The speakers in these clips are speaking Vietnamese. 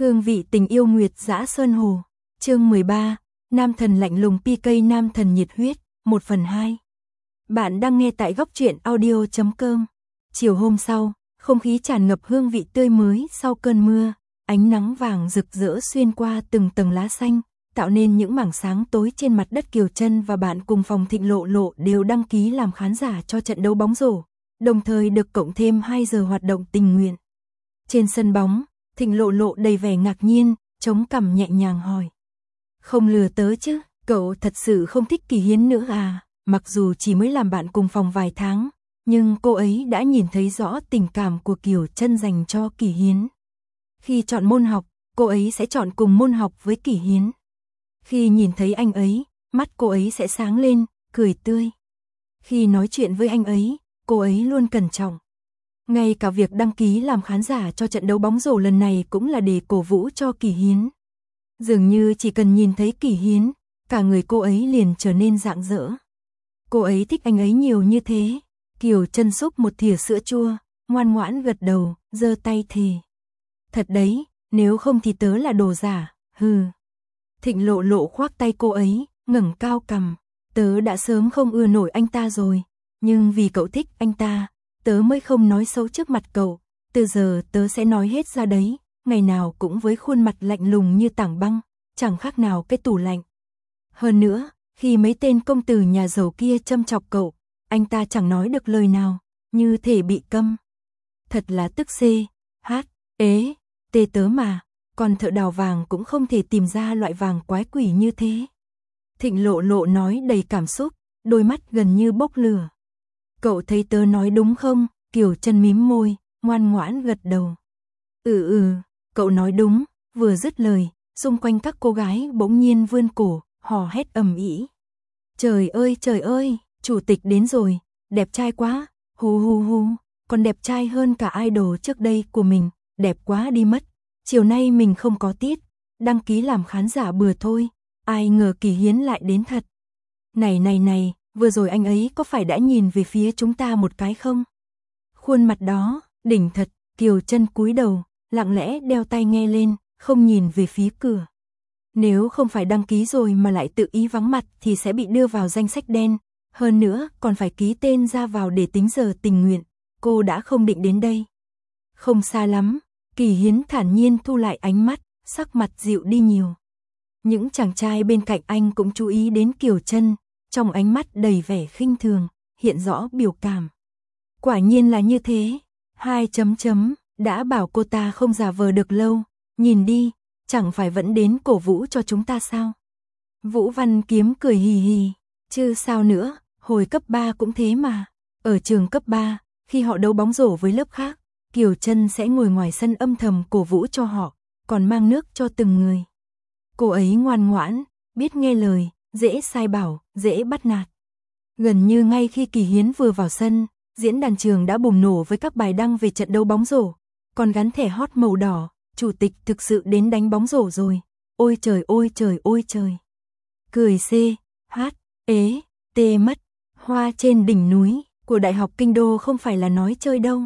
Hương vị tình yêu Nguyệt Dã Sơn Hồ. Chương 13, Nam thần lạnh lùng PK nam thần nhiệt huyết, 1/2. Bạn đang nghe tại góc truyện audio.com. Chiều hôm sau, không khí tràn ngập hương vị tươi mới sau cơn mưa, ánh nắng vàng rực rỡ xuyên qua từng tầng lá xanh, tạo nên những mảng sáng tối trên mặt đất. Kiều Trân và bạn cùng phòng Thịnh Lộ Lộ đều đăng ký làm khán giả cho trận đấu bóng rổ, đồng thời được cộng thêm 2 giờ hoạt động tình nguyện. Trên sân bóng, Thịnh Lộ Lộ đầy vẻ ngạc nhiên, chống cằm nhẹ nhàng hỏi: "Không lừa tớ chứ, cậu thật sự không thích Kỳ Hiến nữa à?" Mặc dù chỉ mới làm bạn cùng phòng vài tháng, nhưng cô ấy đã nhìn thấy rõ tình cảm của Kiều Trân dành cho Kỳ Hiến. Khi chọn môn học, cô ấy sẽ chọn cùng môn học với Kỳ Hiến. Khi nhìn thấy anh ấy, mắt cô ấy sẽ sáng lên, cười tươi. Khi nói chuyện với anh ấy, cô ấy luôn cẩn trọng. Ngay cả việc đăng ký làm khán giả cho trận đấu bóng rổ lần này cũng là để cổ vũ cho Kỳ Hiến. Dường như chỉ cần nhìn thấy Kỳ Hiến, cả người cô ấy liền trở nên rạng rỡ. Cô ấy thích anh ấy nhiều như thế. Kiều Trân xúc một thìa sữa chua, ngoan ngoãn gật đầu, giơ tay thề: "Thật đấy, nếu không thì tớ là đồ giả, hừ." Thịnh Lộ Lộ khoác tay cô ấy, ngẩng cao cằm: "Tớ đã sớm không ưa nổi anh ta rồi, nhưng vì cậu thích anh ta, tớ mới không nói xấu trước mặt cậu, từ giờ tớ sẽ nói hết ra đấy, ngày nào cũng với khuôn mặt lạnh lùng như tảng băng, chẳng khác nào cái tủ lạnh. Hơn nữa, khi mấy tên công tử nhà giàu kia châm chọc cậu, anh ta chẳng nói được lời nào, như thể bị câm. Thật là tức xê, hát, ế, tê tớ mà, còn thợ đào vàng cũng không thể tìm ra loại vàng quái quỷ như thế." Thịnh Lộ Lộ nói đầy cảm xúc, đôi mắt gần như bốc lửa. "Cậu thấy tớ nói đúng không?" Kiều Trân mím môi, ngoan ngoãn gật đầu. Ừ, cậu nói đúng." Vừa dứt lời, xung quanh các cô gái bỗng nhiên vươn cổ, hò hét ầm ĩ: trời ơi, chủ tịch đến rồi, đẹp trai quá, hu hu hu, còn đẹp trai hơn cả idol trước đây của mình, đẹp quá đi mất. Chiều nay mình không có tiết, đăng ký làm khán giả bừa thôi, ai ngờ Kỳ Hiến lại đến thật. Này, vừa rồi anh ấy có phải đã nhìn về phía chúng ta một cái không? Khuôn mặt đó, đỉnh thật." Kiều Trân cúi đầu, lặng lẽ đeo tai nghe lên, không nhìn về phía cửa. Nếu không phải đăng ký rồi mà lại tự ý vắng mặt thì sẽ bị đưa vào danh sách đen, hơn nữa còn phải ký tên ra vào để tính giờ tình nguyện, cô đã không định đến đây. Không xa lắm, Kỳ Hiến thản nhiên thu lại ánh mắt, sắc mặt dịu đi nhiều. Những chàng trai bên cạnh anh cũng chú ý đến Kiều Trân, trong ánh mắt đầy vẻ khinh thường, hiện rõ biểu cảm. Quả nhiên là như thế, 2 đã bảo cô ta không giả vờ được lâu, nhìn đi, chẳng phải vẫn đến cổ vũ cho chúng ta sao? Vũ Văn Kiếm cười hì hì, chứ sao nữa, hồi cấp 3 cũng thế mà. Ở trường cấp 3, khi họ đấu bóng rổ với lớp khác, Kiều Trân sẽ ngồi ngoài sân âm thầm cổ vũ cho họ, còn mang nước cho từng người. Cô ấy ngoan ngoãn, biết nghe lời, dễ sai bảo, dễ bắt nạt. Gần như ngay khi Kỳ Hiến vừa vào sân, diễn đàn trường đã bùng nổ với các bài đăng về trận đấu bóng rổ, còn gắn thẻ hot màu đỏ: "Chủ tịch thực sự đến đánh bóng rổ rồi, ôi trời. Cười xê, hát, ế, tê mất, hoa trên đỉnh núi của Đại học Kinh Đô không phải là nói chơi đâu.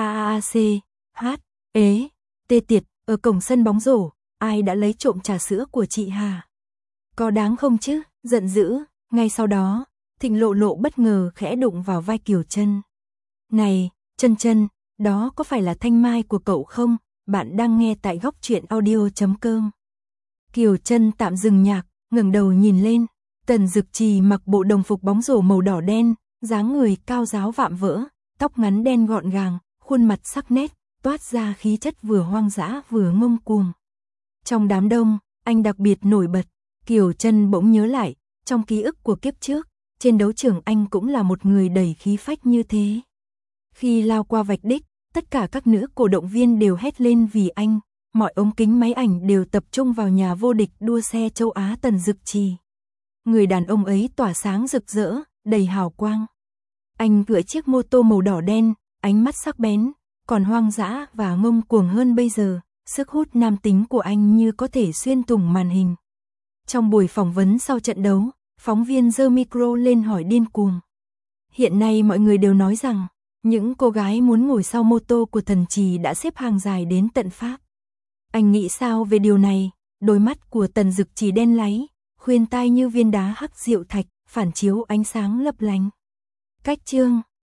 C, hát, ế, tê tiệt, ở cổng sân bóng rổ, ai đã lấy trộm trà sữa của chị Hà? Có đáng không chứ?" Giận dữ, ngay sau đó, Thịnh Lộ Lộ bất ngờ khẽ đụng vào vai Kiều Trân. "Này, Trân, đó có phải là thanh mai của cậu không? Bạn đang nghe tại góc truyện audio.com." Kiều Trân tạm dừng nhạc, ngẩng đầu nhìn lên. Tần Dực Trì mặc bộ đồng phục bóng rổ màu đỏ đen, dáng người cao ráo vạm vỡ, tóc ngắn đen gọn gàng, khuôn mặt sắc nét, toát ra khí chất vừa hoang dã vừa ngông cuồng. Trong đám đông, anh đặc biệt nổi bật. Kiều Trân bỗng nhớ lại, trong ký ức của kiếp trước, trên đấu trường anh cũng là một người đầy khí phách như thế. Khi lao qua vạch đích, tất cả các nữ cổ động viên đều hét lên vì anh, mọi ống kính máy ảnh đều tập trung vào nhà vô địch đua xe châu Á Tần Dực Trì. Người đàn ông ấy tỏa sáng rực rỡ, đầy hào quang. Anh cưỡi chiếc mô tô màu đỏ đen, ánh mắt sắc bén, còn hoang dã và ngông cuồng hơn bây giờ, sức hút nam tính của anh như có thể xuyên thủng màn hình. Trong buổi phỏng vấn sau trận đấu, phóng viên giơ micro lên hỏi điên cuồng: "Hiện nay mọi người đều nói rằng những cô gái muốn ngồi sau mô tô của thần Trì đã xếp hàng dài đến tận Pháp. Anh nghĩ sao về điều này? Đôi mắt của Tần Dực chỉ đen láy, khuyên tai như viên đá hắc diệu thạch, phản chiếu ánh sáng lấp lánh. Cách chương